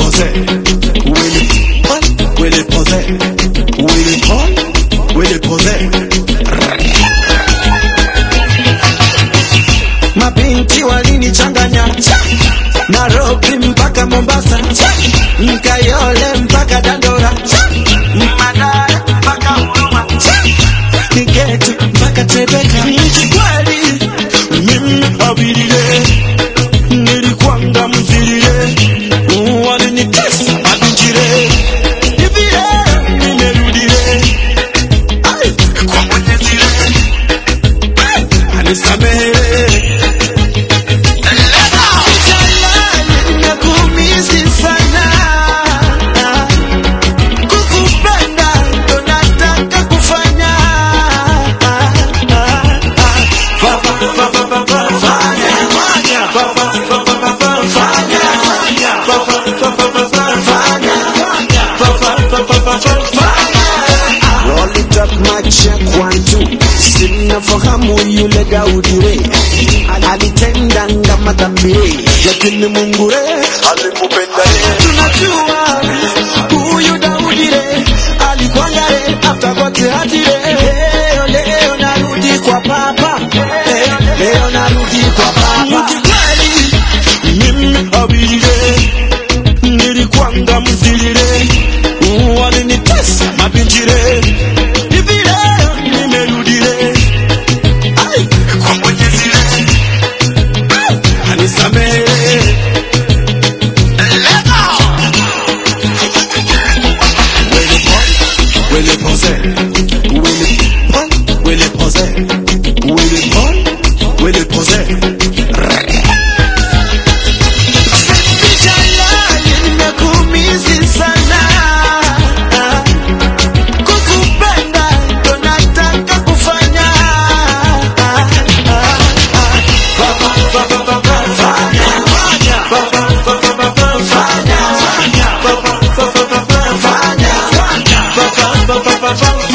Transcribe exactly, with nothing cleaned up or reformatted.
poser, Willy Paul, Willy poser, Willy Paul, Willy poser. Mabinti walinichanganya Nairobi mpaka Mombasa, Nkayole mpaka Dandora, Madara mpaka Huruma, Nigetu mpaka Tebeka. Nikikweli mimi abilile nilikwanga mzilile walinitesa mabinjire hivile nimerudile ai kwa mwenyezile anisamehe. Roll it up, my check one two. Sinafahamu yule Daudire alitendanga madhambi, lakini Mungu alimupenda yeye. Tunajua huyu Daudire alikwanga after what hatire. Leo leo narudi kwa papa, leo narudi kwa papa. Kikweli mimi abilile nilikwanga mzilile walinitesa mabinjire hivile nimerudile ai kwa mwenyezile anisamehe. Willy poser, Willy Paul, Willy poser, Willy Paul, Willy poser. Fanya